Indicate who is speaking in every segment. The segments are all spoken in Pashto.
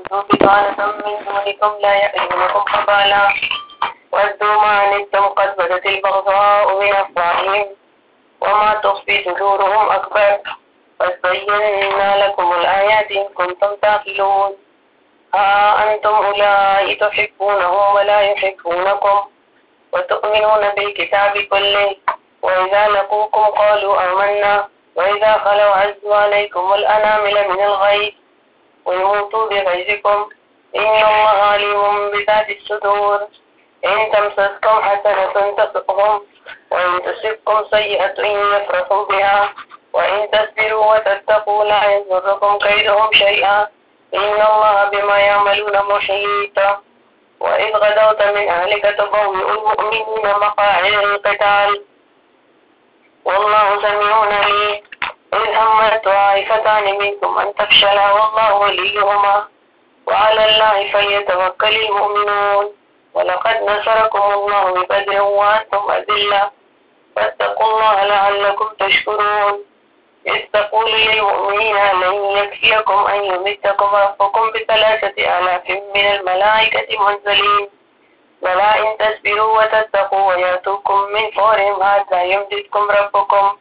Speaker 1: ودوا بطانة من دونكم لا يألونكم خبالا ودوا ما عنتم قد بدت البغضاء من أفواههم وما تخفي صدورهم أكبر قد بينا لكم الآيات إن كنتم تعقلون ها أنتم أولئك تحبونهم ولا يحبونكم وتؤمنون بالكتاب كله وإذا لقوكم قالوا آمنا وإذا خلوا عزوا عليكم الأنامل من الغيظ قل موتوا بغيظكم إن الله عليم بذات الصدور إن تمسسكم حسنة تسؤهم وإن تصبكم سيئة يفرحوا بها وإن تصبروا وتتقوا لا يضركم كيدهم شيئا إن الله بما يعملون محيط وإذ غدوت من أهلك تبوئ المؤمنين مقاعد القتال والله سميع عليم إذ همت طائفتان منكم أن تفشلا والله وليهما وعلى الله فليتوكل المؤمنون ولقد نصركم الله ببدر وأنتم أذلة فاتقوا الله لعلكم تشكرون إذ تقول للمؤمنين لن يكفيكم أن يمدكم ربكم ب3,000 من الملائكة منزلين بلى إن تصبروا وتتقوا ويأتوكم من فورهم هذا يمددكم ربكم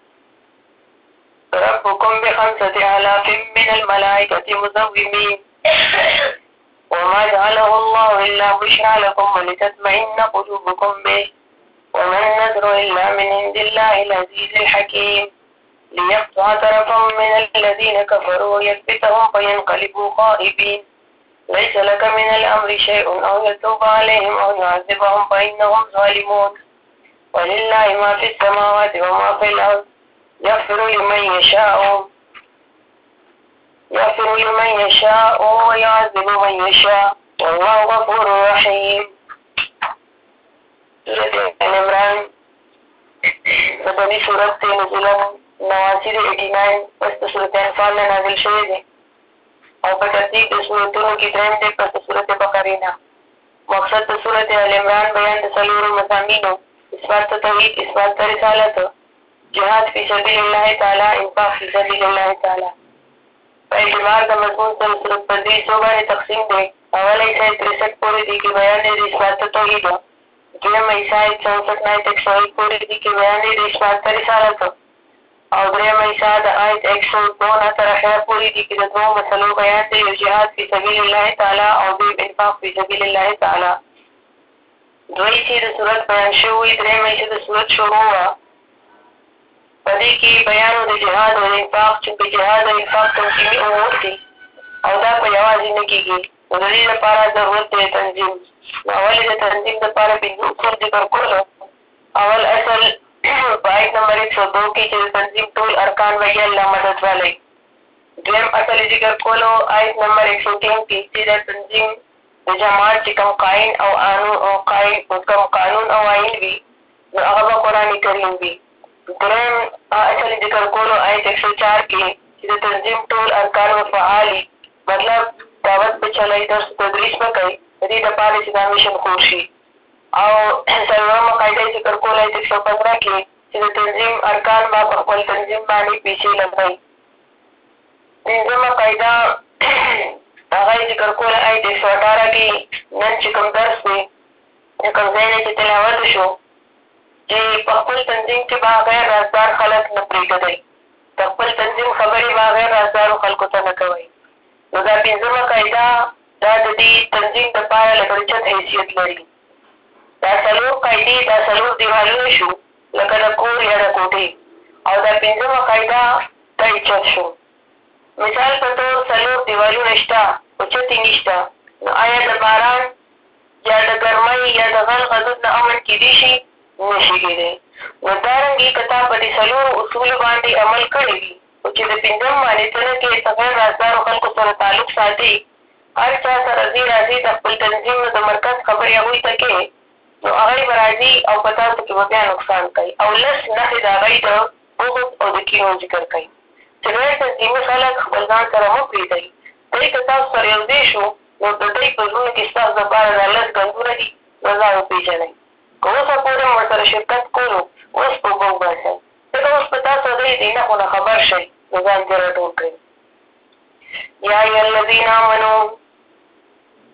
Speaker 1: ب5,000 من الملائكة مسومين وما جعله الله إلا بشرى لكم ولتطمئن قلوبكم به وما النصر إلا من عند الله العزيز الحكيم ليقطع طرفا من الذين كفروا ويثبتهم فينقلبوا خائبين ليس لك من الأمر شيء أو يتوب عليهم أو يعذبهم فإنهم ظالمون ولله ما في السماوات وما في الأرض يغفر لمن يشاء ويعذب من يشاء والله غفور رحيم. سورة آل عمران مدني سورة نزولا 89 پس د سورة انفال نه نازل شوی دی او په ترتیب د سورتونو کې دریم دی پس د سورة بقرې نه. مقصد د سورة آل عمران بیان د څلورو مضامینو اثبات توحید، اثبات رسالت، جهاد فی سبیل الله تعالی، انفاق فی سبیل الله تعالی. په اعتبار د مضمون سره سورت په درې حصو باندې تقسیم دی. اول حصه 63 پورې دی کې بیان دی د اثبات توحید، دویم حصه 64 نه 101 پورې دی کې بیان دی د اثبات رسالت او دریم حصه د آیت 102 نه تر اخره پورې دی کې د دوو مسلو بیان دی، یو جهاد فی سبیل الله تعالی او دویم انفاق فی سبیل الله تعالی. دوی چې د سورت بیان شوی، دریم حصه د سورت شروع وه، په دې کې بیان د جهاد او انفاق چې په جهاد او انفاق تنظیمي امور دي او دا په یوازې نه کېږي، نو د دې لپاره ضرورت دی تنظیم. نو اول د تنظیم لپاره پنځه اصول ذکر کړلو. اول اصل په آیت نمبر 102 کې چې د تنظیم ټول ارکان وایي الله مدد والی. دویم اصل ذکر کولو آیت نمبر 103 کې چې د تنظیم د جماعت چې کوم قانون او آئین وي نو هغه به قرآن کریم وي. دریم اصل ذکر کولو آیت 104 کې چې د تنظیم ټول ارکان و فعالي، مطلب دعوت به چلی، درس تدریس به کوي، د دې لپاره چې دا میشن خور شي. او څلورمه قاعده ذکر کول آیت 115 کې چې د تنظیم ارکان به په خپل تنظیم باندې پیسې لګوي. پنځمه قاعده هغه ذکر کول آیت 118 کې نن چې کوم درس دی د کوم ځای نه چې تلاوت شو چې په خپل تنظیم کې به غیر رازدار خلک نه پرېږدئ، د خپل تنظیم خبرې به غیر رازدارو خلکو ته نه کوئ. نو دا پنځمه قاعده دا د دې تنظیم دپاره لکه اوچت حیثیت لري. دا څلور قاعدې دا څلور دیوالونه شو لکه د کور یا د کوټې، او دا پنځمه قاعده دا اوچت شو. مثال په طور څلور دیوالونه شته، اوچتې نشته، نو آیا د باران یا د ګرمۍ یا د غل غدود نه امن کېدی شي؟ نشي کېدی. نو دارنګې که تا په دې څلورو اصولو باندې عمل کړی وي او چې د پنځم مانیتونه کې د غیر رازدارو خلکو سره تعلق ساتي، هر چا سره راځي د خپل تنظیم د مرکز خبرې هغوی ته کوي، نو هغوی به راځي او په تاسو کې به بیا نقصان کوي او لس نښې د هغوی د بغض او د کینو ذکر کوي چې غیر تنظیمي خلک خپل ځان سره مه پرېږدئ. دوی که تاسو سره یو ځای شو نو د دوی په زړونو کې ستاسو دپاره دا لس ګندونه دي، نو ځان وپېژنئ. که اوسه پورې مو ورسره شرکت کولو اوس په اوبه وباسئ، ځکه اوس په تاسو دوی د نښو نه خبر شئ، نو ځان دې راټول کړئ. یا ایها الذین آمنو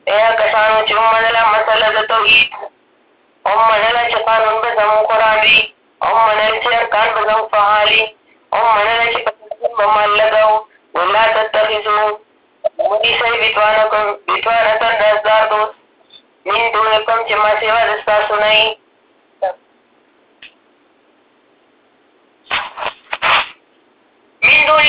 Speaker 1: ایا کسانو چې ومنله مسله د توحید او منله چې قانون به زموږ قرآن وي او منله چې ارکان به زموږ فعال وي او منله چې په تدبیر به مال لګوو نو لا تتخذو ونیسئ بطانة رازدار دوست من دونکم چې ما سوا د ستاسو نه وي من دون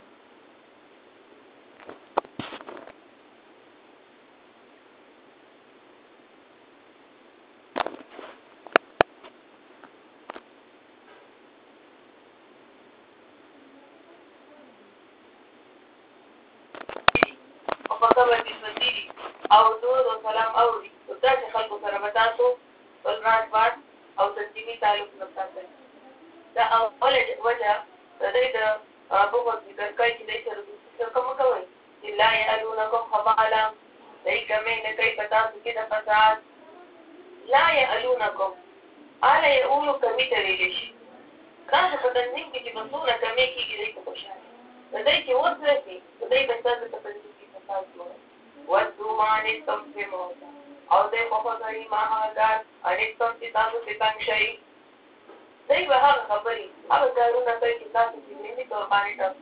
Speaker 1: او دود او سلام اوري او داسې خلکو سره به تاسو خپل راز باز او تنظیمي تعلق نه ساتئ دا اوله وجه د دوی د بغض ذکر کوي چې دوی سره دوستي څرګه مه کوئ چې لا یعلونکم خبالا دوی کمې نه کوي په تاسو کې د فساد لا یعلونکم اله یعولو کمي ته ویلی شي تاسو په تنظیم کې چې به څومره کمې کېږي دوی په خوشحالي د دوی چې اوس رسي نو دوی به ستاسو په تنظیم کې فساد جوړوي ودو ما انتم فی موتا او دی خوښوي ما هغه کار انتم چې تاسو پرې تنګ شئ دوی به هغه خبرې هغه کارونه کوي چې تاسو په ذهني طور باندې تاسو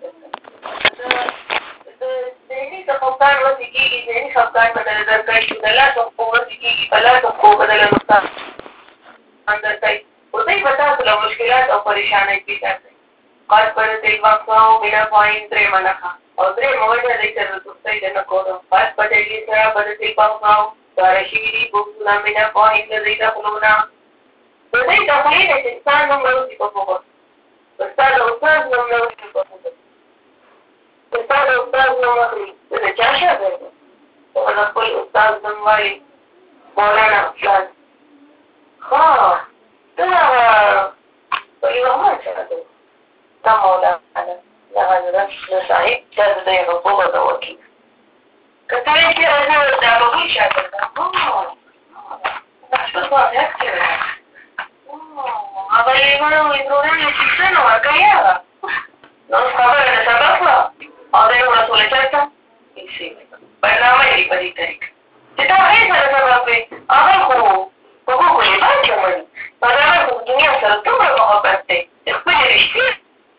Speaker 1: د ذهني خفګان وسې کېږي ذهني خفګان بدله درکوي چې د لاس خو وسې کېږي په لاس خو بدله نقصان درکوي خو دوی به تاسو له مشکلات او پریشانۍ پیدا کوي قد بدت الوقفه من الفاین درېیمه نښه او درېیمه وجه دی سره دوستۍ د نه کولو قد بدت سره بدت الوقفه داره شوي دي بوکسونه من الفاین د دوی د خولونه د دوی د خولې نه چې ستا نوم راوځي په بغض ستا د استاد نوم راوځي په بغض ستا د استاد نوم اخلي ته د چا شاګرد یې ته د خپل استاد نوم وایي مولانا فلان ښه ته هغه رحمان چاته دی تا مولانا د حضرت صاحب چا د دوی په بغض وکړي که ته یې چې راځي دا به وایي شاګرد هغه لیوانه وایي ورورانو کیسه نه ورکوي هغه نو اوس خبره د سبق وه او دی ورسوله چېرته پیسې برنامه یې په دې طریقه چې ته هغې سره سبق وې هغه خو په هغو لباس کې مني په هغه خو دنیا سره دومره محبت دی چې خپلې رښتې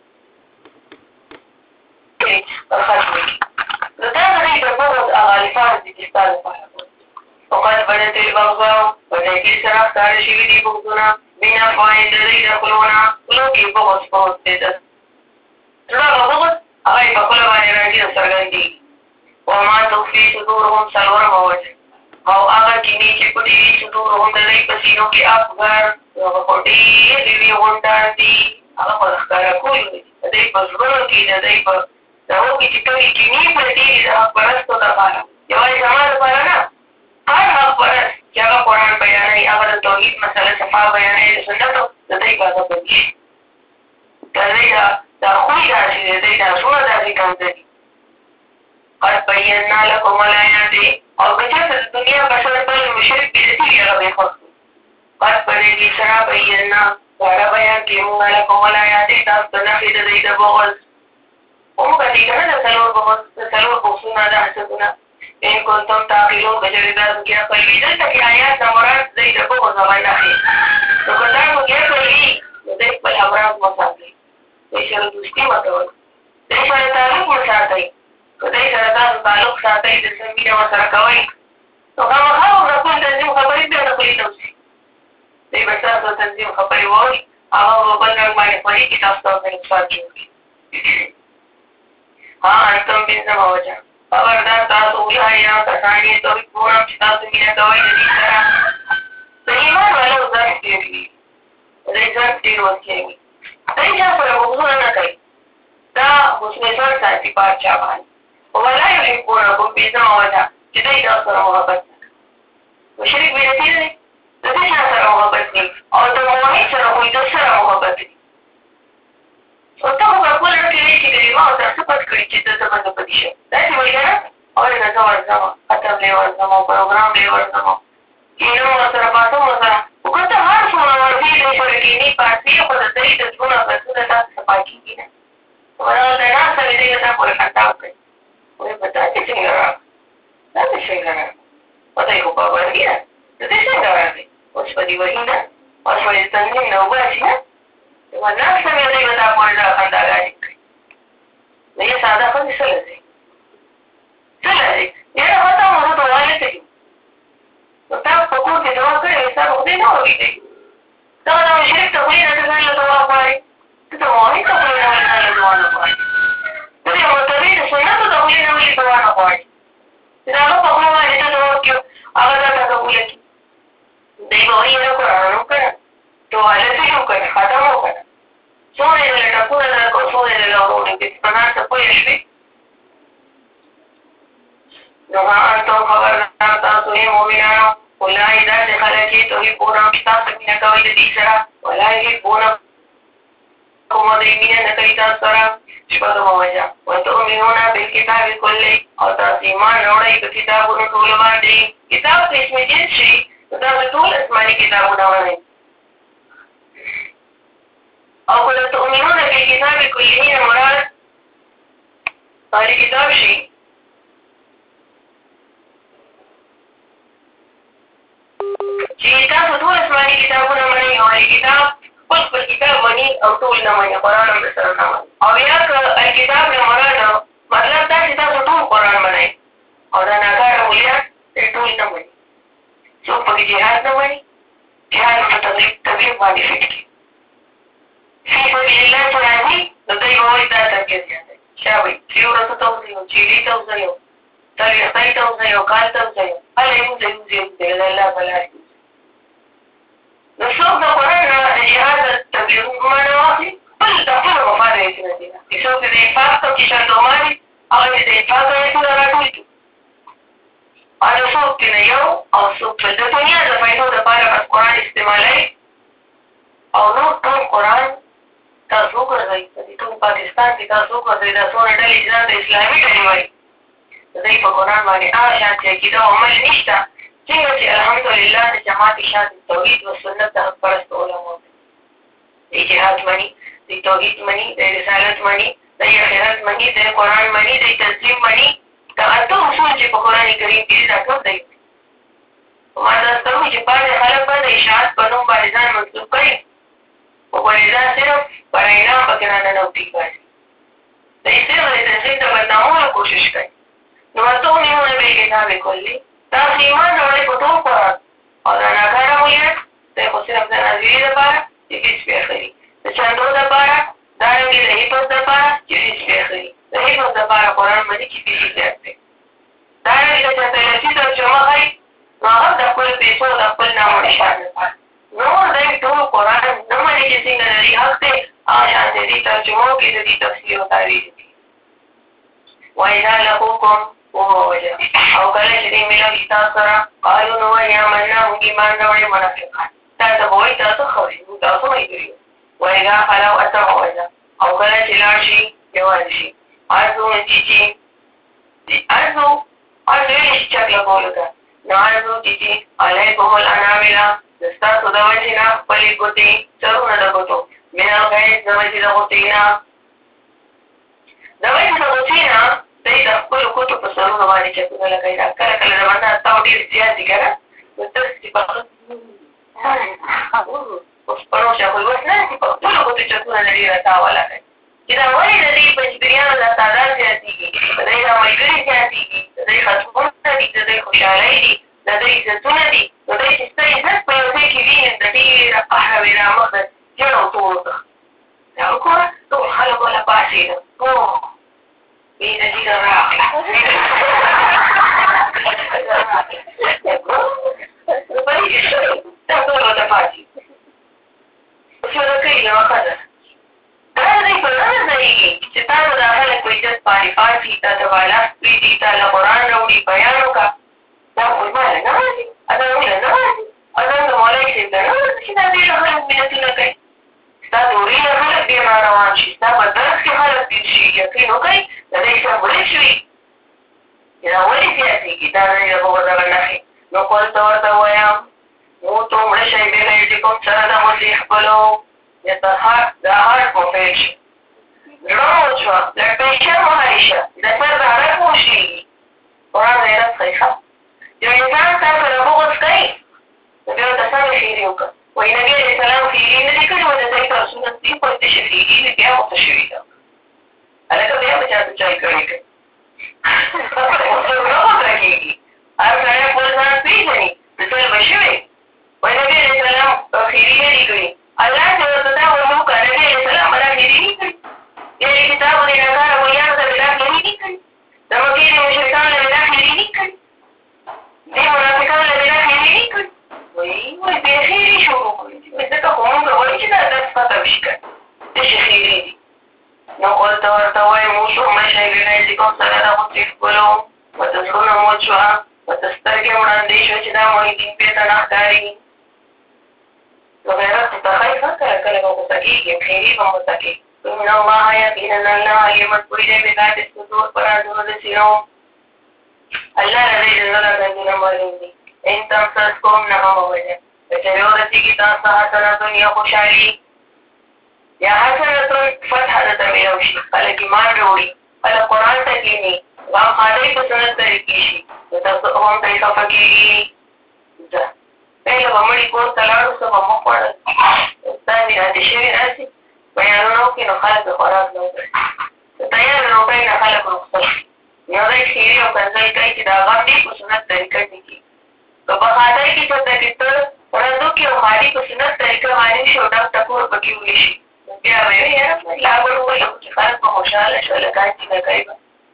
Speaker 1: ختمې کړي نو دا د دوی د بغض هغه الفاظ دي چې ستا لپاره وقد بدت البغضاء ودې سره ښکاره شوي دي بغضونه من الفاین د دوی د خولونه خولو کې بغض پروت دی د زړه هغه بغض هغه یې په خوله باندې راځي او څرګندېږي وما تخفي صدورهم څلورمه وجه او هغه کینې چې پټې وي صدورهم د دوی په سینو کې اکبر هغه خو ډېرې وي غونډان دي هغه خو د ښکاره کولو دي د دوی په زړونو کې د دوی په دغو کې چې کومې کینې پرتې دي د حق پرستو لپاره یوازې زما لپاره نه هر حق پرست چې هغه قرآن بیانوي هغه د توحید مسله صفا بیانوي د سنتو د دوی په هغه بدي شي د دوی دا خوی داسې دی د دوی دا زړونه داسې ګنځلي قد بینا لکم الایات او که چېرته د دنیا بشر بل مشرک بدعتي وي هغه به یې خوښ کړي قد په دې سره بینا ډاډه بیان کړي موږ لکم الایات تاسو ته نښې د دوی د بغض ومکتې که نه د څلور بغضونه د حسدونه ان کنتم تعقلون کچېرې تاسو کې عقل وي دلته کې آیات نه مراد دوی د بغض هغه نښې نو که تاسو کې عقل وي نو دوی خپل همراز مه ساتئ دوی سره دوستي مه کوئ دوی سره تعلق مه ساتئ که دوی سره تاسو تعلق ساتئ د څه مینه ورسره کوئ نو خامخا د خپل تنظیم خبرې بیا د خولې نه وځي دوی به ستاسو تنظیم خبرې واوري هغه به بل رنګ باندې خورېږي تاسو ته ورته نقصان جوړ کړي ها انتم پنځمه وجه خبردار تاسو وایه کسان یې توحید ګورم چې تاسو مینه کوئ د دې سره د ایمان والو ځان ډېر وي د دوی ځان ډېر ورکوي دوی چا سره بغضونه نه کوي دا حسن ظن ساتي په هر چا باندې ولا یحبونکم پنځمه وجه چې دوی تاسو سره محبت نه کوي مشرک بدعتي دی د دې چا سره محبت کوي او د موحد سره خو د سره محبت کوي او ته خو په خپل زړه کې وایي چې کلمه ورته څه پټ کړي چې ته زما نه پټې شم داسې وایي که نه اورېده زه ورځم ختم دی ورځم او پروګرام دی ورځم کینو ورسره پاڅم ورسره خو که ته هر څومره ورځې دوی سره کینې پاڅې خو د دوی د زړونه بسونه تاسو صفا کېږي نه د ناسته مې دوی له تا پورې خطاب کوي وایي په داسې څنګه راغله داسې څنګه راغله وحي ده د دې څنګه راغلی اوس په دې وحي نه اوس په دې تنظیم نه وباسي نه والناس لم يضرب دا پورې دا خنداګانې کړي نو یې ساده ښځې څه لري څه لري یاره ما ته مو ته وایې څه نو تاسو په کور کې دعا کړې وې ستا به خدای نه اورېدی دغه د مشرک ته خولې نه ته ځان له دعا غواړې ته د موحد ته خولې نه ولې ځان له دعا نه غواړې ته د متبع د سنتو ته خولې نه ولې دعا نه غواړې چې د هغه په خوله باندې ته دعا وکړو هغه درته قبوله کړي دی به وایي یاره قرآن وکړه توالت یې وکړه ختم وکړه څومره یې دله ټکونه درکړو څومره یې دله ورونې کړي چې په ځان څه پوه شوې نو انتم خبردار تاسو یې مؤمنانو اولئک داسې خلک چې تحبونهم چې تاسو مینه کوئ د دې سره ولا یحبونکم او دوی مینه نه کوي تاسو سره شپږمه وجه وتؤمنون بالکتاب کله او تاسو ایمان راوړئ په کتابونو ټولو باندې کتاب په اسم جنس شي نو تاسو ټول اسماني کتابونه ومنئ او کله تؤمنون بالکتاب کله نه مراد اهل کتاب شي چې تاسو ټول اسماني کتابونه منئ او اهل کتاب خپل کتاب مني او ټول نه مني قرآن هم سره نه مني او یا که الکتاب نه مراد مطلب دا چې تاسو ټول قرآن منئ او دا ناکاره ملیان ټول نه مني څوک پکې جهاد نه مني جهاد په تبلیغ باندې فټ کړي فی سبیل الله چې راځي نو دوی به وایي دا تربیت زیاتی شا وایي چې ورځو ته وځئ چیلي ته وځئ څلوېښتۍ ته وځئ کال ته وځئ هله یې وځئ د الله په لار کې نو څوک د قرآن نه د جهاد د تبلیغ معنی واخلي خپل د خپلو مفاد ایتونه دي چې څوک د انفاق ته چې شرط وماني هغه د انفاق ایتونه راټول کړي او د څوک چې نه یو او څوک د دنیا د فایدو دپاره بس قرآن استعمالوي او نور ټول قرآن تاسو وګرځئ په دې ټول پاکستان کې تاسو وګرځئ دا څومره ډلې چې ځان ته اسلامي ډلې وایي د دوی په قرآن باندې هغه شانتې عقیده او عمل نشته څنګه چې الحمدلله د جماعت شاته توحید و سنت د حق پرست علماء دی جهاد مني دی توحید مني دی رسالت مني دی آخرت مني دی قرآن مني دی تسلیم مني دا اته اصول چې په قرآن کریم کې دا ټول دی ما تاسو ته وایي چې بعضې خلک به د اشاعت په نوم باندې ځان منسوب کړي خو باندې دا صرف برای نام پکې راننوتي باسي دی صرف د تنظیم ته بدنامولو کوشش کوي نو وتؤمنون بالکتاب کلي تاسو ایمان راوړئ په ټول قرآن او دا ناکاره ملیت دی خو صرف د ناظري دپاره چې فیس پې اخلي د چندو دپاره دارنګې د حفظ دپاره چې فیس پې اخلي د حفظ دپاره قرآن مني چې فیس یې زیات دی دارنګې د چاته لسي ترجمه ښایي نو هغه د خپلو پیسو د خپل نام و نشان دپاره نور دی ټول قرآن نه مني چې څنګه د دې حق دی هغه شان د دې ترجمو کې د دې تفسیر او تعویل دي وإذا لقوکم ووجه او کله چې دې ملوي تاسو سره قالو نو وایي آمنا موږ ایمان راوړی منافقان تاسو به وایي تاسو ښه وایي تاسو ملګري وإذا خلوا اتوجه او کله چې لاړ شي یوازې شي ارزو چیچي ارزو ویلې شي چک لګولو ته نو ارزو چیچي علیکم الانامله د ستاسو د وجې نه خپلې ګوتې سرونه د ګوتو من الغیظ د وجې د غوتې نه د وجې د غوتې نه دی د خپلو ګوتو په سرونو باندې چکونه لګوي دا کله کله د بنده تاو ډېر زیات دي که نه نو داسې چې په اوس پروشه خو اوس نه چې په خپلو ګوتو چکونه د ډېره تاوه لګوي چې دا ولې د دې پنجبریانو دا تعداد زیاتېږي د دوی دا ملګري زیاتېږي د دوی ختمونه دي د دوی خوشحالۍ دي د دوی عزتونه دي نو دوی چې ستا عزت په یو ځای کې ویني د ډېره قهره وې رامخه جڼ او تورو څخه دا وګوره ټول خلک وله پاڅېدل بېنظیره راغله دا ټول ورته پاڅېد اوس یو د کوي یوه ښځه دا د دوی په نه نظرېږي چې تا نو دا خلک په عزت باندې پاڅي تا ته بالاست پرېږدي تا له قرآن راوړي بیان وکړه دا خو ماله نه راځي اذان ویله نه راځي اذان د مولوي صاحب ته نه راځي چې دا ډېره خلک ملتونه کوي ستا دورې نه خلک ډېر راروان شي ستا په درس کې خلک تېر شي یقین وکړئ د دوی سره ورک شوي چې دا ولې زیاتېږي دا د دې د دغه نښې نو قل ته ورته ووایم موتو مړه شئ بغیرتکم سره د مسیح خپلو دا حرف مفعول شي زړه مو شوه لړپېشه مهاري شه د سر د حرف مو شلېږي قرآن غیرت ښایي ښه یو انسان تا سره بغض کوي نو بیا ورته څنګه ښېرې وکړه وایي نبي علیه السلام ښېرې نه دي کړي و د دی سره سنت دي خو چې ښېرې دي بیا ورته شوي ده هلکه بیا به چاته چای کړی کوي نه غوسه کېږي هر سړی خپل ځان پېژني د ټول به شوی وایي نبي علیه السلام ښېرې نه دي کړي الله چې ورته دا ور وکړه نبي علیه السلام به دا ښېرې نه کړي دې کتابو د ناکاره مریانو ته به دا ښېرې نه کړي د مکې د مشرکانو له به دا ښېرې نه کړي دې منافقانو له به دا ښېرې نه کړي وایي بې ښېرې شروع کړي ځکه خو مونږ وایي چې دا درس ختم شي که څه شي ښېرې دي نو ورته وایي موږ همېشه ګنایزیکم سره راغوڅې ښکلو ورته زړونه موچ شوه ورته سترګې وړاندې شوه چې دا محیدین بېرته نه ښکاري نو غیرت ته ښایي ښه کله کله به غوسه کېږي ښېرې به غوسه کېږي ان الله یقینا الله علیم پوه دی بذات الصدور په رازونو د سینو الله له دې د زړه رازونه معلوم دي ان تمسسکم نهمه وجه که چېرې ورسېږي تاسو ته حسنتون یا خوشحالي یا حسنتون فتح درته میلاو شي خلک ایمان راوړي خلک قرآن ته کښېني غمخانۍ په سنت طریقې شي نو تاسو هم پرې خفه کېږي ځه پهله به مړي کور ته لاړو څه به مه خوړل استاد راتې شوي راسي بیانونه وکړي نو خلک د خوراک نه وکړي د تیاره روټۍ نه خلک رخصت شي یو ځای ښېرې او کنځل کوي چې دا غم دې په سنت طریقه کې کېږي که په خاطر کې چېرته کې ته ورځو کې او خالي په سنت طریقه معلوم شي او ډک ټکور پکې وویشي نو بیا به وایي یاره لا به ووایو چې خلک به خوشحاله شول کار چې نه کوي به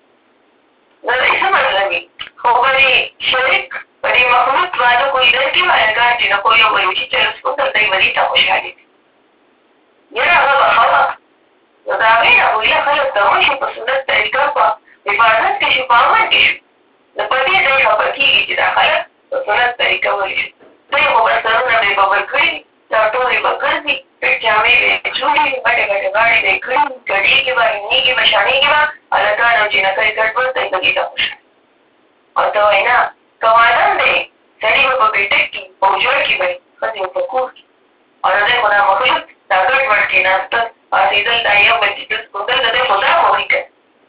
Speaker 1: نو دې څه مطلب وي خو په دې شریک په دې مخلوق واده کوئی داسې وایه کار چې نه کوي او وایو چې چلو سکوتر دی به دې ته خوشحالي دي یاره هغه به ښه وه نو د هغې نه ویله خلک دمه شي په سنت طریقه په حفاظت کې شي په امن کې شي نو په دې ځای خفه کېږي چې دا خلک په سنت طریقه ولې شي دوی خو به سرونه به یې ببر کړي دي چاټورې به ګرځي پټ جامې به یې جوړې وي غټې غټې غاړې به یې کړي وي ګډېږي به نیږي به شانېږي به هلکان او جینکۍ ګډ ول دی به دې ته خوشحال او ته وایي نه که وادم دی سړي به په بیټک کې په اجوړ کې به ښځې به په کور کې او د دی خو دا مخلوق دا ګډ وډ کېناستل پاڅېدل دا یو بل چې ډس کوتل د دی خو دا خوښي کوي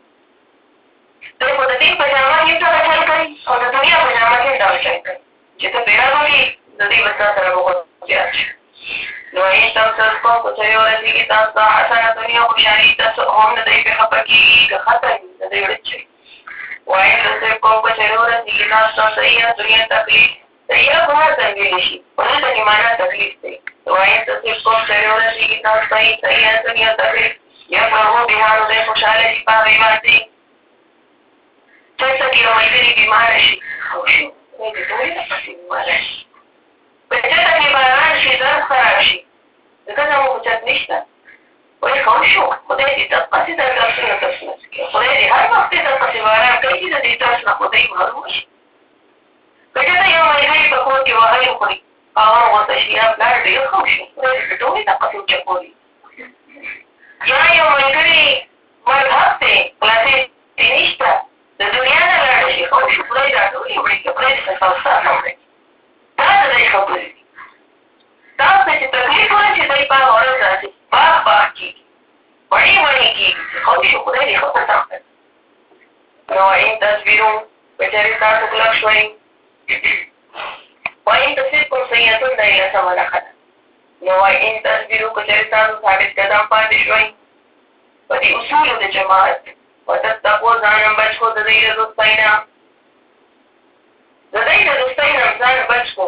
Speaker 1: دی خو د دین په جامه کې هم دغه چل کوي او د دنیا په جامه کې هم دغه چل کوي چې ته پیدا وکړې د دې به ستا سره بغض زیات شي نو ان تمسسکم که چېرې ورسېږي تاسو ته حسنه دنیا خوشحالي تاسو هم د دوی پرې خفه کېږي که ختم وي د دوی ورځ شي وان تصبکم که چېرې ورسېږي تاسو ته صحیحه دنیا تکلیف صحیحه ګناه څنګهلی شي په دلته کې معنا تکلیف دی وان تصبکم چېرې ورسېږي تاسو ته صحیحه دنیا تکلیف یفرحو بها نو دوی خوشحاله شي په هغې باندې چېرته کې یو ملګري بیماره شي او شو خدای دې ټولې نه پسې بیماره شي په چېرته کې باران شي درس خراب شي ځکه زموږ اوچت نشته وایي ښه وشو خدای دې دقسې دا درسونه ترسره کړي خدای دې هر وخت یې دقسې باران کوي چې د دې درس نه خدای محروم شي که چېرته یو ملګري په کور کې وهلي وخوري خاوند غوسه شي یا پلار ډېر ښه وشي خدای دې ټولې دقسې وچکولي یا یو ملګري مرګ حق دی خلاصې دې نشته د دنیا نه لاړه شي ښه وشو خدای دا ټولې وړي که خدای دې تصوصه نه وړي دا د دی خبرې دي تاسو ته چې تکلیف ورشي دی په هغه ورځ راسي باغ باغ کېږي وړې وړې کېږي ښه وشو خدای دې ښه ختم کړي نو وان تصبرو که چېرې تاسو کلک شوئ وان تصبکم سیئتون دی لسمه نښه ده نو وان تصبرو که چېرې تاسو ثابت قدم پاتې شوئ په دې اصولو د جماعت وتتقو ځانم بچ کړو د دوی د دوستۍ نه د دوی د دوستۍ نه ځان بچ کړو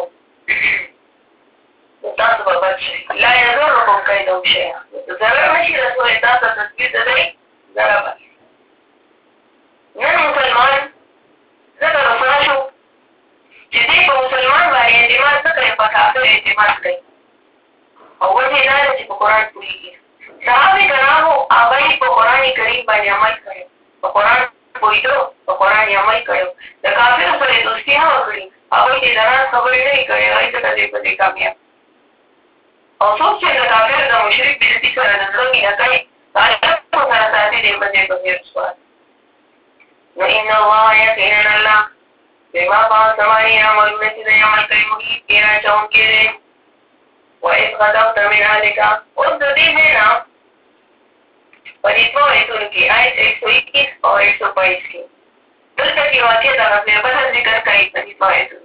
Speaker 1: نو تاسو به بچ شئ لا یضرکم کیدهم شیئا ضرر نه شي رسولی تاسو ته تدبیر د دوی ضرر به نن مسلمان ځکه رسوا شو چې دی په مسلمان باندې اعتماد نه کوي په کافر اعتماد کوي او وجه دا ده چې په قرآن پوهېږي صحابه کرامو هغوی په قرآن کریم باندې عمل کړی په قرآن پوهېدو په قرآن یې عمل کړی د کافرو سره یې دوستي نه وه کړې هغوی چې د راز خبرې نه یې کړې هغوی ځکه دی په دې کامیاب او څوک چې د کافر د مشرک بېدتي سره د زړه مینه کوي تعلق سره ساتي دی په دې په خیر سوال نو ان الله یقینا الله بما په سماني عملونه چې دی عمل کوي محیط کې راچونکی دی وإذ غدوت من أهلك اوس د دې ځای نه په دې دوه ایتونو کې آیت 121 او 122 کې دلته کې واقع د غزوې بدر ذکر کوي په دې حمایت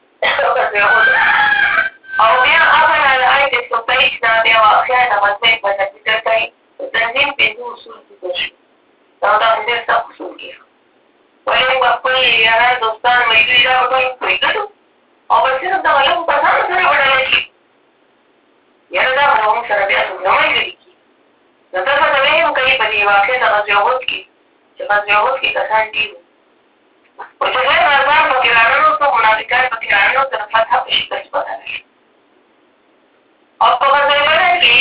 Speaker 1: او بیا هغه آیت 123 دا بیا واقعا د غزوې په ذکر کوي تنظیم پنځه اصول ذکر شوي دا داسې ډېر سخت اصول دي ولې موږ خپل یاران دوستان ملګري دا به ټول پرېږدو او به صرف دغه لږو کسانو سره به ډله کړي یاره دا به موږ سره بیا څومره ملګري کړي نو ته به ته ویې کوي په دې واقع د غزوې احد کې چې غزوې احد کې کسان ډېر وو خو چې غیر غازیان پکې راننوتو منافقان پکې راننوتو د فتح په شکست بدله شو او په غزوې بدر کې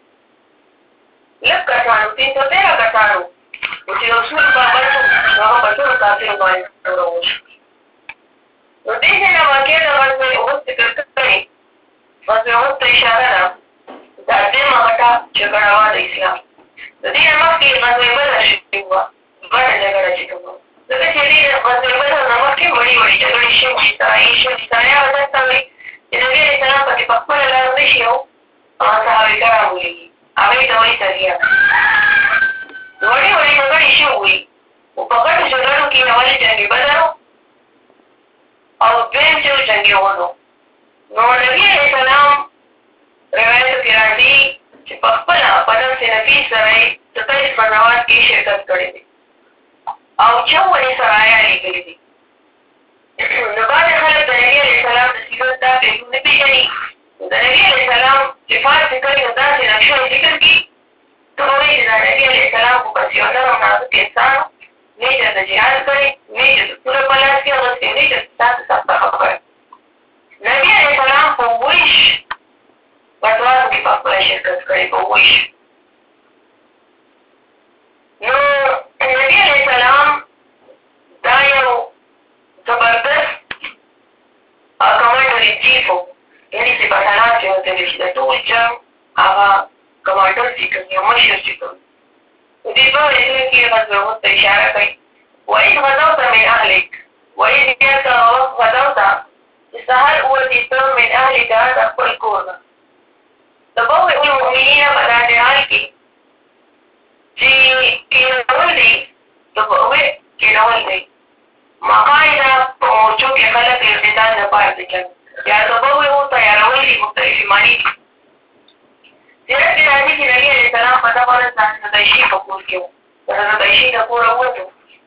Speaker 1: لږ کسانو 313 کسانو چې د اصول پابند وو نو هغه په ټولو کافرو باندې راوړل شو نو دې ځای نه واقع د غزوې احد ذکر کړی غزوې احد ته اشاره ده دا درېیمه غټه جګړه وه د اسلام د دې نه مخکې غزوې بدر شوې وه غټه جګړه چې کومه ځکه چې دې غزوې بدر نه مخکې وړې وړې جګړې شوې سرایي شوې سرایي هغه ځای ته وایي چې نبي علیه السلام پکې په خپله لاره نه شي او صحابه کرام ولیږي هغې ته وایي سریه وړې وړې جګړې شوې خو په غټو جګړو کې اول جنګ بدر او دویم چې و جنګ احد نو نبي علیه السلام روایتو کې راځي چې په خپله په نفس نفیس سره یې 27 غزوات کې شرکت کړی دی او 54 سرایه لېږلي دي نو بعضې خلک د نبي علیه السلام د سیرت دا پهلو نه پېژني د نبي علیه السلام صفات ذکر یو داسې نقشه ذکر کړي ته به وایي چې دا نبي علیه السلام خو بس یو نرم نازک انسان و نه چې د جهاد کړی نه چې د توره په لاس کې اخیستې نه چې ستاسو سخته خبره نبي علیه السلام په 20 غزواتو کې په خپله شرکت کړی په 20 نو نبي علیه السلام دا یو زبردست کمانډر ان چیف و یعنې سپهسالار چې ورته ویل شي د ټول جنګ هغه کمانډر چې کوم یا مشر چې کوم دې دوه ورځو کې غزوې احد ته اشاره کوي وإذ غزوت من أهلك وإذ جاءك غزوت چې سهار ووتې ته من أهلك د خپل کور نه تبوئ المؤمنین په داسې حال کې چې کېنول دی تبوئ کېنول دی مقاعده په مورچو کې خلک اقتدار لپاره د جنګ یا تبوئ و تیارول دي مختلفې معنی دي سیرت کې راځي چې نبي علیه السلام په دغه ورځ د حضرت عایشې په کور کې و د حضرت عایشې د کوره ووتو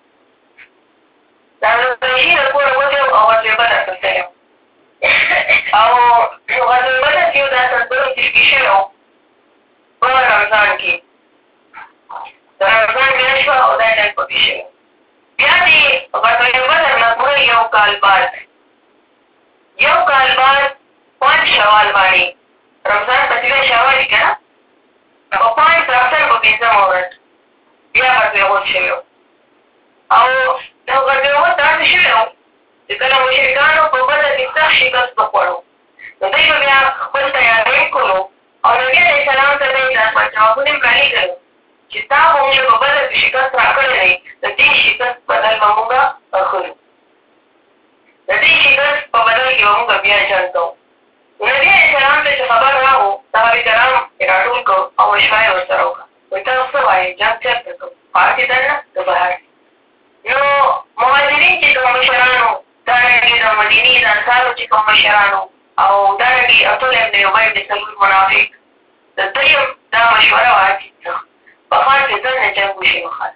Speaker 1: د حضرت عایشې د کوره ووتو او غزوې بدر ته تللی او غزوې بدر کې دا سندرو تشکیل شوی و په رمضان کې د رمضان میاشت شوه او دا جنګ پکې شوی بیا دې غزوې بدر نه پوره یو کال بعد 5 شوال باندې رمضان په 3 شوال کې که نه په 5 رفتن په 5مه ورځ بیا غزوې احد شوی او د غزوې احد داسې شوی و چې کله مشرکانو په بدر کې سخت شکست وخوړو نو دوی به بیا خپل تیاری کولو او نبي علیه السلام ته به یې دا جوابونه یې رالېږل چې تا خو موږ په بدر کې شکست راکړی دی د دې شکست بدل به موږ اخلو د دې شکست په بدل کې به موږ بیا جنګ کوو نبي علیه السلام ته چې خبر راغو صحابه کرام یې راټول کړو او مشوره یې ورسره وکړه وایي تاسو څه وایې جنګ چېرته کوو پار کې دننه که بهر نو مهاجرین چې کوم مشرانو دارنګې د مدینې د انصارو چې کوم مشرانو او دارنګې عبدالله ابن ابی ابن سلول منافق د دریم دا مشوره وه چې په ښار کې ځان نه جنګ وشي وخاله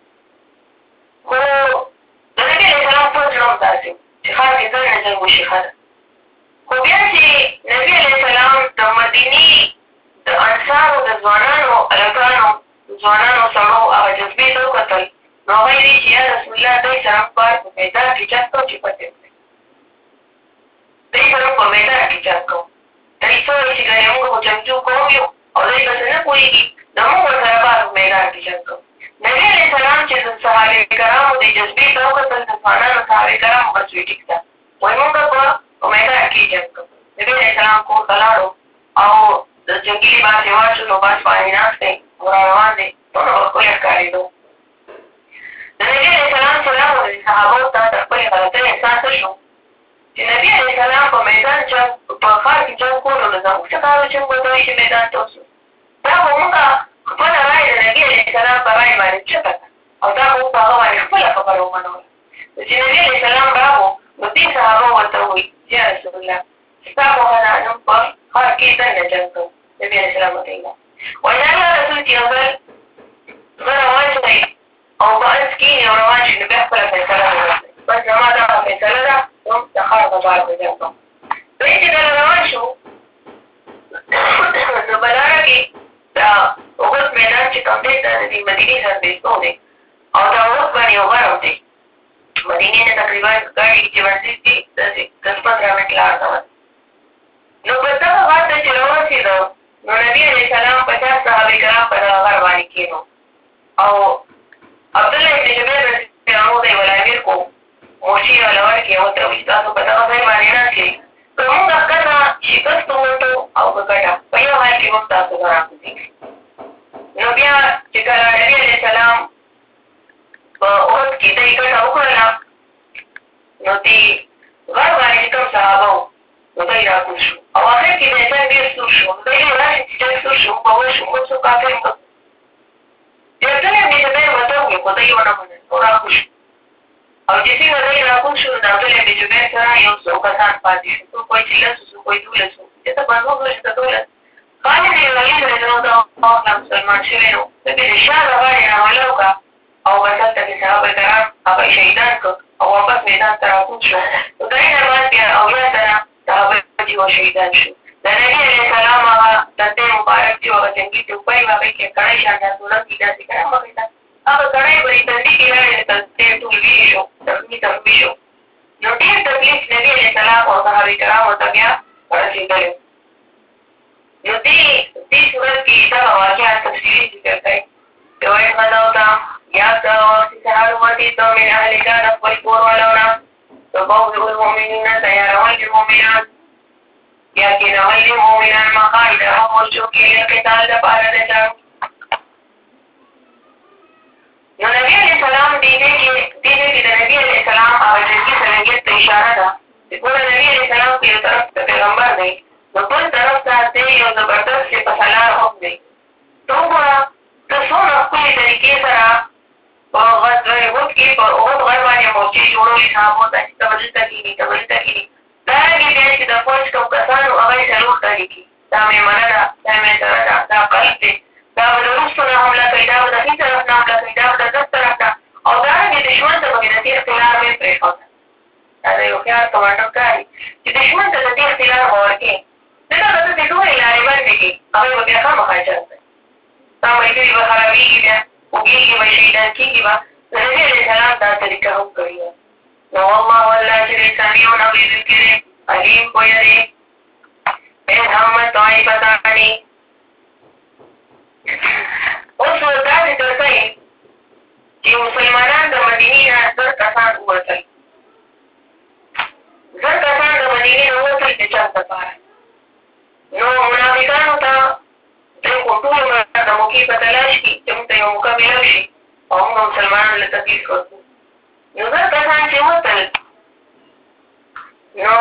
Speaker 1: خو د نبي علیه السلام ټول زړه هم داسې و چې ښار کې ځان نه جنګ وشي ښه ده خو بیا چې نبي علیه السلام د مدینې د انصارو د ځوانانو هلکانو ځوانانو سړو هغه جذبې ته وکتل نو هغوی وایي چې یا رسول الله دوی سره موږ باید په میدان کې جنګ کوو چې پتې وکړي دوی سره موږ په میدان کې جنګ کوو دوی څه وایي چې ګنې موږ خو جنګجو قوم یو او دوی پسې نه پوهېږي نو موږ ورسره باید په میدان کې جنګ کوو نبي علیه السلام چې د صحابه کرامو دې جذبې ته وکتل د ځوانانو صحابه کرامو بس وایي ټیک ده وایي موږ په میدان کې جنګ کوو نبي علیه السلام کور ته لاړو او د جنګي لباس یې واچول نو بس باندې ناست دی او را روان دی ټول به ښکلی ښکارېدو د نبي علیه السلام چې راغلل صحابو ته د خپلې غلطۍ احساس وشو چې نبي علیه السلام په میدان جنګ په ښار کې جنګ کولو نو زموږ څه کار و چې موږ ورته وایي چې میدان ته وځو دا خو موږ خپله رایې د نبي علیه السلام په رایې باندې چپه کړه او دا خو موږ په هغه باندې خپله خبره ومنوله چې نبي علیه السلام راغو نو دې صحابه رسول الله ستا په غنا نوم په ښار کې دننه جنګ کوو. نبي علیه السلام ورته ویل وایي د الله رسول چې یو ځل زه روان شئ او په انځ کښېني او روان شي نو بیا خپله فیصله وکړئ. بس زما دغه فیصله ده نو د ښار په غاړه به جنګ کوم. دوی چې کله روان شو نو په لاره کې د احد میدان چې کوم دی دا د دې مدینې سره بېلتون دی او دا احد باندې یو غر دی. مدینې نه تقریبا ګاډي چې ورځي دي داسې 10-15 منټ لار ده. نو په دغه غر ته چې راورسېدو نو نبي علیه السلام 50 صحابه کرام په دغه غر باندې کېنو او عبدالله ابن جبیر رضی الله عنه دی ولا امیر کو موشي والا ورکړي او ورته وایي تاسو په دغه ځای باندې ناست یئ که موږ ښکته شکست وموندو او که ګټه په یو حال کې موږ تاسو ته راکوزېږي. نو بیا چې کله نبي علیه السلام په احد کې دی ګټه وکړله نو دې غر باندې چې کوم صحابه وو نو دی راکوز شو او آخر کې د جنګ ډېر سور شو. دی وایي راشئ چې جنګ سور شو موږ به وشو موږ څو کافر یم. عبدالله ابن جبیر ورته وویل خو دی ونه منل نو راکوز شو او چې څنګه دی راکوز شو د عبدالله ابن جبیر سره یو څو کسان پاتې شو. څوک وایي چې 10 څوک وایي 12 چې ته 50 شو ته 12. خالد بن ولید رضی الله عنه مسلمان شوی نو د دې د شا د غاړې نه حمله وکړه او بس هلته کې صحابه کرام هغه شهیدان کړ او واپس میدان ته راکوز شو. نو د هغې نه بعد بیا اویا تنه صحابه چې وه شهیدان شو. د نبي علیه السلام هغه تندی مبارک چې هغه جنګي ټوپۍ وه هغې کې کړی شانته سورنګي داسې کړی مخې ته هغه کړی به یې تندي کې لاړې تندی ټول ویلې شو زخمي شو. نو ډېر تکلیف نبي علیه السلام او صحابه کرامو ته بیا ورسېدلی. نو دې صورت کې دغه واقعات تفصیلي ذکر کوي چې وایي غزوته یاد کړه وختې سهار ووتېدو من اهلک د خپل کور والو نه تبوئ المؤمنین تیارول د مؤمنان یا کېنول د مؤمنان مقاعدهم ورچوکې للقتال دپاره د جنګ. نو نبي علیه السلام دې ځای کې د نبي علیه السلام هغه جنګي صلاحیت ته اشاره ده چې ګوره نبي علیه السلام په یو طرف ته پیغمبر دی نو بل طرف ته دی یو زبردست سپهسالار هم دی. ته وګوره ته څومره ښکلې طریقې سره په غزوه احد کې په احد غر باندې موقع جوړولې صحابو ته چې ته به دلته کښېني ته به دلته کښېني. دارنګې بیا چې د فوج کوم کسانو هغه یې څلور ډلې کړي دا میمنه ده دا میسره ده دا قلب دی دا به د وروستو نه حمله کوي دا به د ښي طرف نه حمله کوي دا به د ګس طرف نه او دارنګې دښمن ته به د تېښتې لار به یې پرېښوده. دا د یو هوښیار کمانډر کاري چې دښمن ته د تېښتې لار به ورکړي ځکه که ته دې ټولې لارې بندې کړي هغوی به بیا خامخا جنګ کوي. ستا ملګري به خرابېږي بیا وږېږي به شهیدان کېږي به. د نبي علیه السلام دا طریقه هم کړې وه. نو والله الله چې دی سمیع اورېدونکی دی علیم پوهه دی. ان همت طائفتان اوس دا ذکر کوي چې مسلمانان د مدینې نه 10 کسان ووتل. 10 کسان د مدینې نه ووتل د جنګ دپاره. نو منافقانو ته دوی خو ټول د موقع په تلاش کې چې موږ ته یو موقع میلاو شي او موږ مسلمانانو له تکلیف ورکړو. نو 10 کسان چې ووتل نو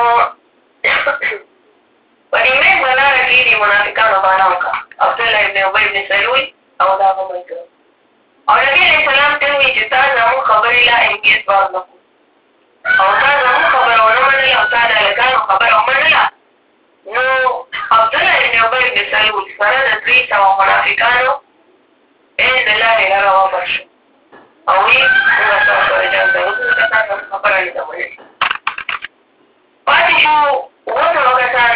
Speaker 1: په دې منځ لاره کې د منافقانو بهانه وکړه. عبدالله ابن ابی ابن سلول او د هغه ملګرو او نبي علیه السلام ته وویل چې تا زموږ خبرې لا اهمیت بار نه کړو او تا زموږ خبره ونه منله او تا د هلکانو خبره ومنله. نو عبدالله ابن ابی ابن سلول سره د 300 منافقانو د لارې لاره وبر شو او ویل موږ ستاسو سره جنګ ته وځو ځکه تا زموږ خبره نه ده منلې. پاتې شو 7 کسان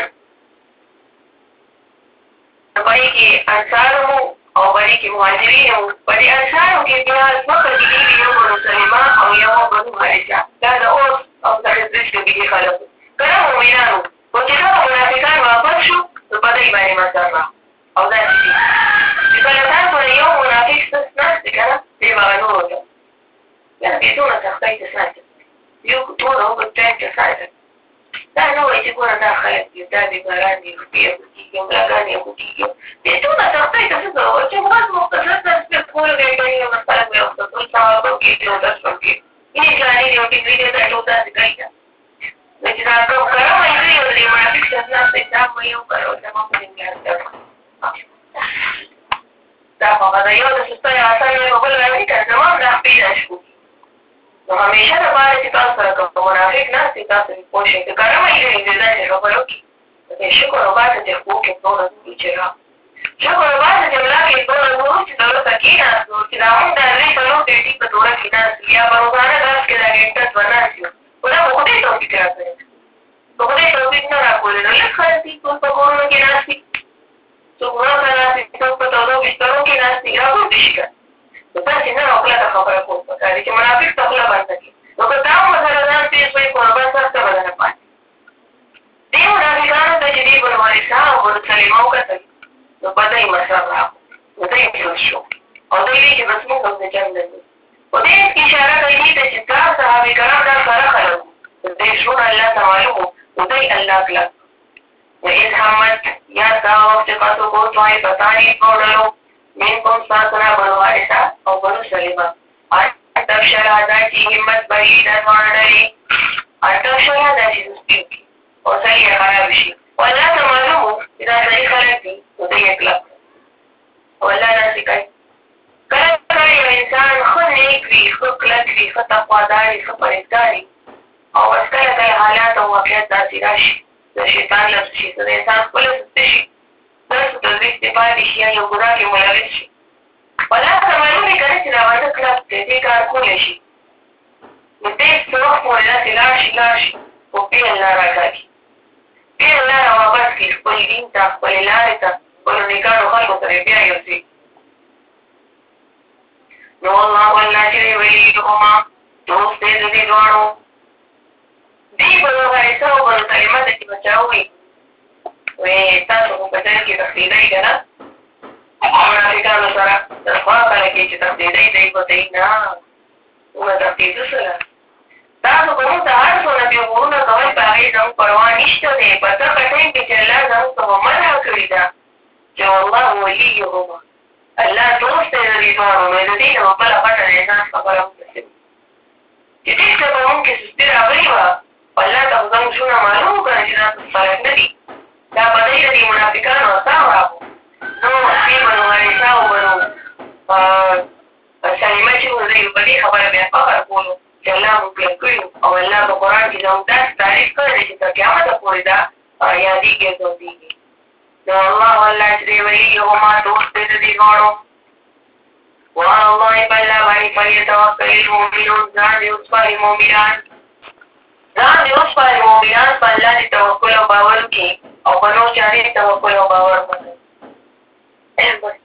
Speaker 1: په دې کې انصار وو او په دې کې مهاجرین وو. په دې انصارو کې بیا 2 قبیلې وې یو بنو سلمه او یو بنو حارثه. دا د اوس او د خزرج قبیلې خلک وو که نه مؤمنان وو. خو چې دغه منافقان واپس شو نو په دوی باندې مزر راغی او داسې دي چې کله تاسو له یو منافق څخه ناست دی که نه دې به هغه نورو ته یاره دې دونه سختۍ ته ساتي یو ټول اوږد ټایم ته ساتي. دا نه وایي چې ګوره دا خلک دي دا دې باران دي روپۍ یې خوټېږي ملاګانې یې خوټېږي دې ټوله سختۍ ته څه کوو چې غوږ مو که څه تصویر کول ګټوي نو خلک به یې وخته ټول سوال به وکړي او درس به وکړي یې پلاني دي او ډګري دي دا ټول داسې کوي که نو چې دا کوم کره ملګري او د دې منافق شخص ناست دی دا به یو کره او زما په دې میاشت دا خو هغه د یو د سستیو اثر مې په بل راځي که زما هم دا پیدا شو نو همیشه دپاره چې تاسو سره که منافق ناست وي تاسو پرې پوه شئ که کره ملګري دې داسې خبره وکړي نو شکر وباسه چې خو کې څونه دي چې را شکر وباسه چې ملا کې څونه نور چې دلته کېناستو چې دا مونږ دا درې څلور ګنټې په توره کې ناست یا په روزانه درس کې دا ګنټه دوه ناست یو خو دا په خدای توفیق راکړی په خدای توفیق نه راکولې نو لږ خلک دي څوک په کورونو کې ناست دي څوک ورځ ناست دي څوک په تودو بسترو کې ناست دي راپورته شي که نو داسې نه او کلکه خبره کول پکار دي چې منافق ته خوله بنده کړي نو که تا هم ورسره ځان تېر شوی خو نو بس هسته به درنه پاتې دې منافقانو ته چې دې بنو حارثه او بنو سلیمه وکتل نو په دی مسر راغو نو دی جوړ شو او دی وایي چې بس موږ هم د جنګ نه ځو خو دې اشاره کوي دې ته چې دا صحابه کرام دا کره خلک وو دې ژوند الله ته معلوم وو نو دی الله کلک وإذ همت یا دا وخت تاسو کو توای پتانی کوډلو منکم ساتنا بنو حارثه او بنو سلیمه تبشر دا چې همت بهي د ځوانړی تبشر دا چې سپین کړي او سړی یې خراب شي والله ته معلوم وو چې دا صحیح خلک دي نو دی یې کلک او الله داسې کوي کله کله یو انسان ښه نیک وي ښه کلک وي ښه تقوادار وي ښه پرهېزګار وي او بس کله کله حالات او واقعیت داسې راشي د شیطان لفظ شي د انسان خپله سسته شي داسې تدریس دې پاتې شي یا یو ګناه کې ملوث شي والله ته معلوم وي که نه چې دا واده کلک دی دې کار کولی شي نو دې څه وخت پورې داسې لاړ شي خو بې الله راکاږي بې الله را واپس کړي خپل دین ته خپلې لارې ته خپلو نیکانو خلکو سره یې بیا یوځي نو الله الله چې دی ولیهما دوست دی د دې دواړو دې بنو حارثه او بنو سلیمه ته چې بچا ووایي وایي تاسو خو په ځای کې تښتېدئ که نه منافقانو سره تر خوا کله کې چې تښتېدئ دی به دی نه څومره تښتېدو سره تاسو به موږ ته هر څونه بې غرونه کوئ په هغې زموږ پروا نشته دی په دغه ټایم کې چې الله زموږ څخه منع کړې ده چې والله ولیهما الله دوست دی د دې دواړو نو د دې نه به بله غټه د انسان خبره وکړي چې دې څه به مونږ کې سستي راغلې وه الله ته خو زموږ ژوند معلوم وکړه چې دا فرق نه دي دا په دی د دې منافقانو اثار راغو نو دې بنو حارثه او بنو سلیمه چې وو دوی په دې خبره بیا فخر کولو چې الله موږ کلک کړي او الله په قرآن کې زموږ داسې تعریف کړی دی چې تر قیامته پورې دا یادېږي او ځودېږي نو الله الله چې دی ولیهما دوست دی د دې دواړو وعلى الله بالله باندې فلیتوکل المؤمنون ځان دې وسپاري مؤمنان په الله دې توکل او باور وکړي او په نور چا دې توکل او باور ونه